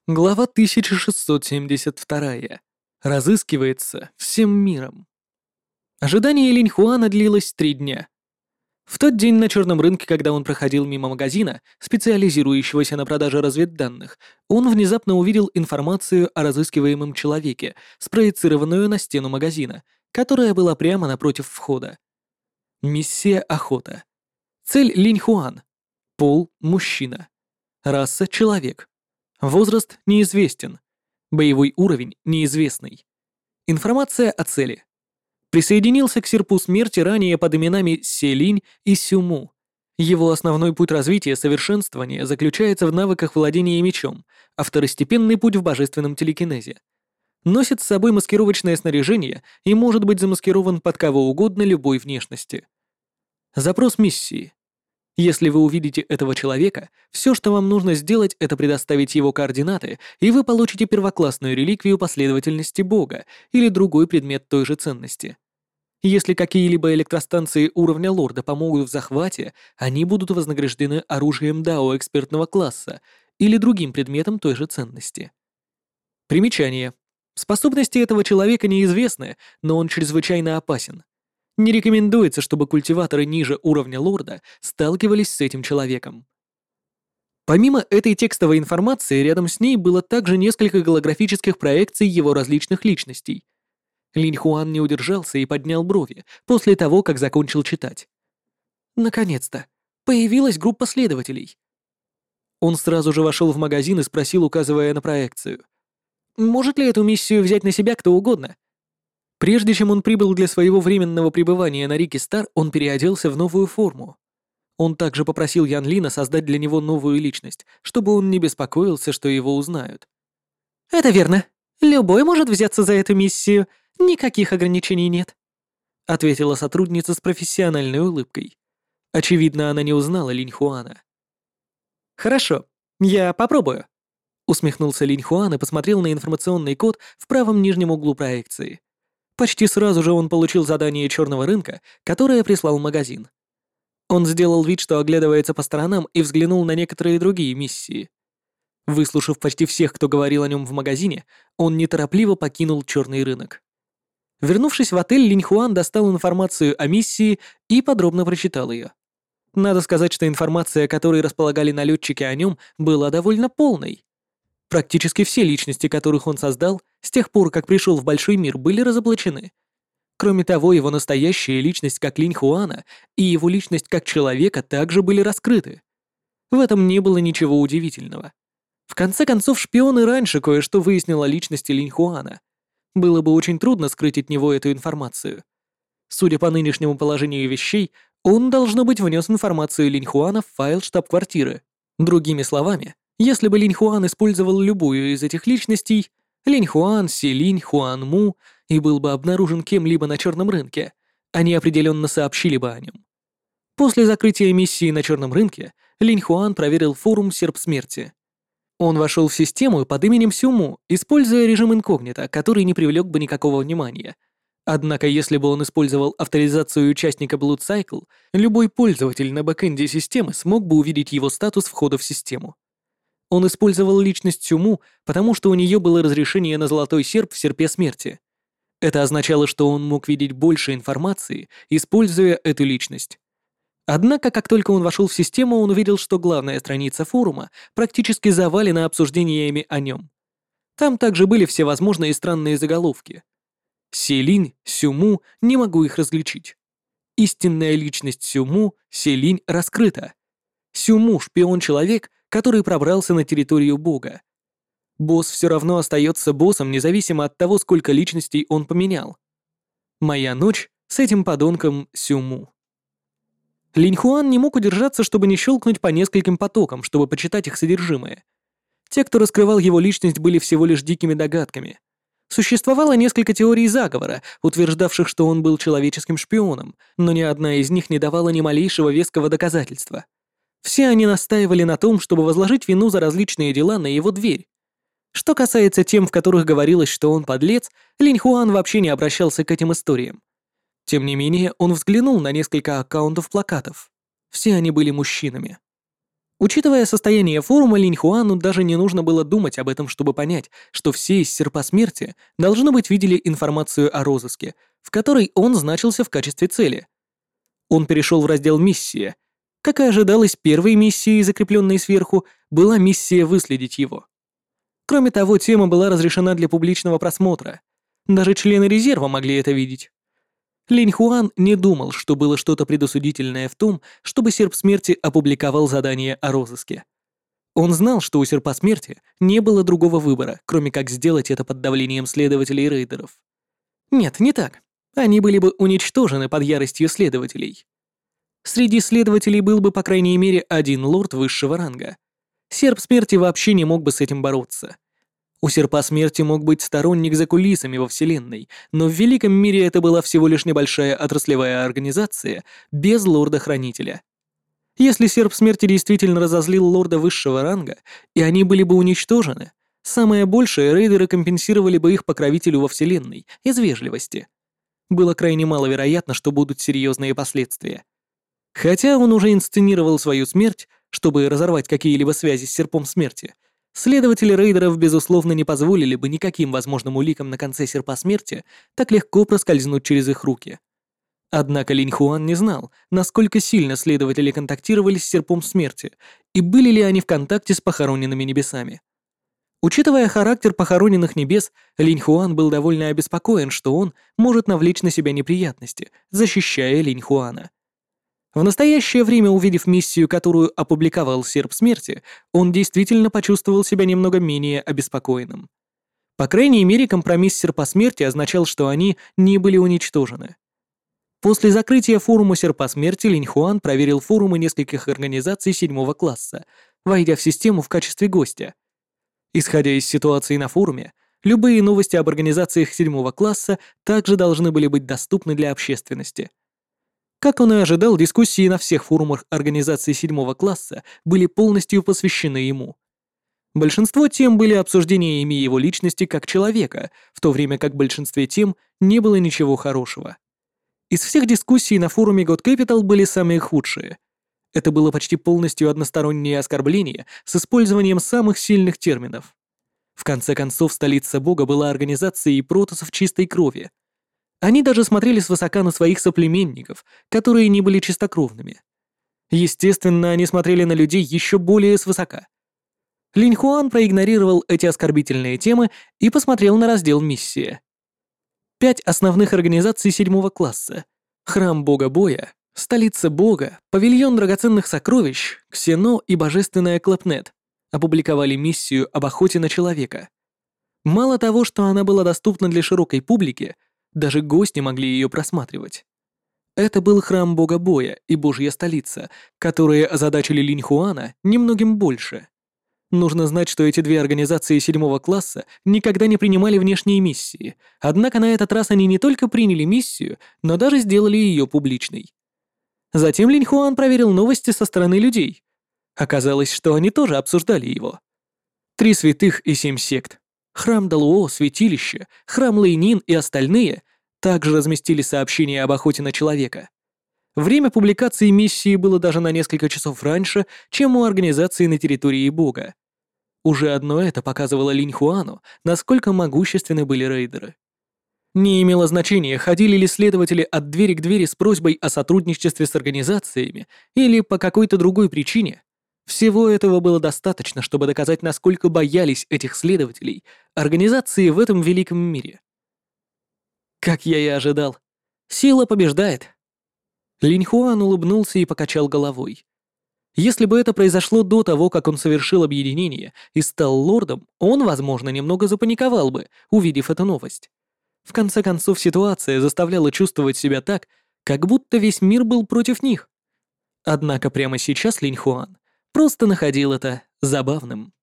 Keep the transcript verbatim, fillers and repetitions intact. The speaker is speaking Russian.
Глава тысяча шестьсот семьдесят два. Разыскивается всем миром. Ожидание Линьхуана длилось три дня. В тот день на черном рынке, когда он проходил мимо магазина, специализирующегося на продаже разведданных, он внезапно увидел информацию о разыскиваемом человеке, спроецированную на стену магазина, которая была прямо напротив входа. Миссия охота. Цель Линьхуан. Пол – мужчина. Раса – человек. Возраст неизвестен. Боевой уровень неизвестный. Информация о цели. Присоединился к серпу смерти ранее под именами Селинь и Сюму. Его основной путь развития совершенствования заключается в навыках владения мечом, а второстепенный путь в божественном телекинезе. Носит с собой маскировочное снаряжение и может быть замаскирован под кого угодно любой внешности. Запрос миссии. Если вы увидите этого человека, все, что вам нужно сделать, это предоставить его координаты, и вы получите первоклассную реликвию последовательности Бога или другой предмет той же ценности. Если какие-либо электростанции уровня лорда помогут в захвате, они будут вознаграждены оружием Дао экспертного класса или другим предметом той же ценности. Примечание. Способности этого человека неизвестны, но он чрезвычайно опасен. Не рекомендуется, чтобы культиваторы ниже уровня лорда сталкивались с этим человеком. Помимо этой текстовой информации, рядом с ней было также несколько голографических проекций его различных личностей. Линьхуан не удержался и поднял брови после того, как закончил читать. Наконец-то! Появилась группа следователей. Он сразу же вошел в магазин и спросил, указывая на проекцию. «Может ли эту миссию взять на себя кто угодно?» Прежде чем он прибыл для своего временного пребывания на Рике Стар, он переоделся в новую форму. Он также попросил Ян Лина создать для него новую личность, чтобы он не беспокоился, что его узнают. «Это верно. Любой может взяться за эту миссию. Никаких ограничений нет», — ответила сотрудница с профессиональной улыбкой. Очевидно, она не узнала Линьхуана. «Хорошо, я попробую», — усмехнулся Линьхуан и посмотрел на информационный код в правом нижнем углу проекции. Почти сразу же он получил задание черного рынка, которое прислал магазин. Он сделал вид, что оглядывается по сторонам, и взглянул на некоторые другие миссии. Выслушав почти всех, кто говорил о нем в магазине, он неторопливо покинул черный рынок. Вернувшись в отель, Линьхуан достал информацию о миссии и подробно прочитал ее. Надо сказать, что информация, которой располагали налетчики о нем, была довольно полной. Практически все личности, которых он создал, с тех пор, как пришел в большой мир, были разоблачены. Кроме того, его настоящая личность как Линьхуана и его личность как человека также были раскрыты. В этом не было ничего удивительного. В конце концов, шпион и раньше кое-что выяснил о личности Линьхуана. Было бы очень трудно скрыть от него эту информацию. Судя по нынешнему положению вещей, он, должно быть, внес информацию Линьхуана в файл штаб-квартиры. Другими словами, если бы Линьхуан использовал любую из этих личностей, Линьхуан, Селинь, Хуанму, и был бы обнаружен кем-либо на черном рынке, они определенно сообщили бы о нем. После закрытия миссии на черном рынке, Линьхуан проверил форум «Серп смерти». Он вошел в систему под именем Сюму, используя режим инкогнито, который не привлек бы никакого внимания. Однако, если бы он использовал авторизацию участника Blood Cycle, любой пользователь на бэкэнде системы смог бы увидеть его статус входа в систему. Он использовал личность Сюму, потому что у нее было разрешение на золотой серп в серпе смерти. Это означало, что он мог видеть больше информации, используя эту личность. Однако, как только он вошел в систему, он увидел, что главная страница форума практически завалена обсуждениями о нем. Там также были всевозможные странные заголовки. Селинь, Сюму, не могу их различить. Истинная личность Сюму, Селинь, раскрыта. Сюму — шпион-человек, который пробрался на территорию бога. Босс все равно остается боссом, независимо от того, сколько личностей он поменял. Моя ночь с этим подонком Сюму. Линьхуан не мог удержаться, чтобы не щелкнуть по нескольким потокам, чтобы почитать их содержимое. Те, кто раскрывал его личность, были всего лишь дикими догадками. Существовало несколько теорий заговора, утверждавших, что он был человеческим шпионом, но ни одна из них не давала ни малейшего веского доказательства. Все они настаивали на том, чтобы возложить вину за различные дела на его дверь. Что касается тем, в которых говорилось, что он подлец, Линьхуан вообще не обращался к этим историям. Тем не менее, он взглянул на несколько аккаунтов плакатов. Все они были мужчинами. Учитывая состояние форума, Линь Хуану даже не нужно было думать об этом, чтобы понять, что все из Серпа Смерти, должно быть, видели информацию о розыске, в которой он значился в качестве цели. Он перешел в раздел «Миссия». Как и ожидалось, первой миссией, закрепленной сверху, была миссия выследить его. Кроме того, тема была разрешена для публичного просмотра. Даже члены резерва могли это видеть. Линь Хуан не думал, что было что-то предосудительное в том, чтобы Серп Смерти опубликовал задание о розыске. Он знал, что у Серпа Смерти не было другого выбора, кроме как сделать это под давлением следователей и рейдеров. Нет, не так. Они были бы уничтожены под яростью следователей. Среди следователей был бы, по крайней мере, один лорд высшего ранга. Серп Смерти вообще не мог бы с этим бороться. У Серпа Смерти мог быть сторонник за кулисами во Вселенной, но в Великом мире это была всего лишь небольшая отраслевая организация без лорда-хранителя. Если Серп Смерти действительно разозлил лорда высшего ранга, и они были бы уничтожены, самое большее рейдеры компенсировали бы их покровителю во Вселенной из вежливости. Было крайне маловероятно, что будут серьезные последствия. Хотя он уже инсценировал свою смерть, чтобы разорвать какие-либо связи с Серпом Смерти, следователи рейдеров, безусловно, не позволили бы никаким возможным уликам на конце Серпа Смерти так легко проскользнуть через их руки. Однако Линь Хуан не знал, насколько сильно следователи контактировали с Серпом Смерти и были ли они в контакте с похороненными небесами. Учитывая характер похороненных небес, Линь Хуан был довольно обеспокоен, что он может навлечь на себя неприятности, защищая Линь Хуана. В настоящее время, увидев миссию, которую опубликовал Серп Смерти, он действительно почувствовал себя немного менее обеспокоенным. По крайней мере, компромисс Серпа Смерти означал, что они не были уничтожены. После закрытия форума Серпа Смерти Линь Хуан проверил форумы нескольких организаций седьмого класса, войдя в систему в качестве гостя. Исходя из ситуации на форуме, любые новости об организациях седьмого класса также должны были быть доступны для общественности. Как он и ожидал, дискуссии на всех форумах организации седьмого класса были полностью посвящены ему. Большинство тем были обсуждениями его личности как человека, в то время как в большинстве тем не было ничего хорошего. Из всех дискуссий на форуме God Capital были самые худшие. Это было почти полностью одностороннее оскорбление с использованием самых сильных терминов. В конце концов, столица бога была организацией протоссов чистой крови. Они даже смотрели свысока на своих соплеменников, которые не были чистокровными. Естественно, они смотрели на людей еще более свысока. Линь Хуан проигнорировал эти оскорбительные темы и посмотрел на раздел «Миссия». Пять основных организаций седьмого класса: Храм Бога Боя, Столица Бога, Павильон Драгоценных Сокровищ, Ксено и Божественная Клэпнет опубликовали миссию об охоте на человека. Мало того, что она была доступна для широкой публики, даже гости могли ее просматривать. Это был Храм Бога Боя и Божья Столица, которые озадачили Линь Хуана немногим больше. Нужно знать, что эти две организации седьмого класса никогда не принимали внешние миссии, однако на этот раз они не только приняли миссию, но даже сделали ее публичной. Затем Линь Хуан проверил новости со стороны людей. Оказалось, что они тоже обсуждали его. Три святых и семь сект, Храм Далуо, Святилище, Храм Лэйнин и остальные также разместили сообщения об охоте на человека. Время публикации миссии было даже на несколько часов раньше, чем у организации на территории Бога. Уже одно это показывало Линь Хуану, насколько могущественны были рейдеры. Не имело значения, ходили ли следователи от двери к двери с просьбой о сотрудничестве с организациями или по какой-то другой причине. Всего этого было достаточно, чтобы доказать, насколько боялись этих следователей организации в этом великом мире. Как я и ожидал, сила побеждает. Линь Хуан улыбнулся и покачал головой. Если бы это произошло до того, как он совершил объединение и стал лордом, он, возможно, немного запаниковал бы, увидев эту новость. В конце концов, ситуация заставляла чувствовать себя так, как будто весь мир был против них. Однако прямо сейчас Линь Хуан просто находил это забавным.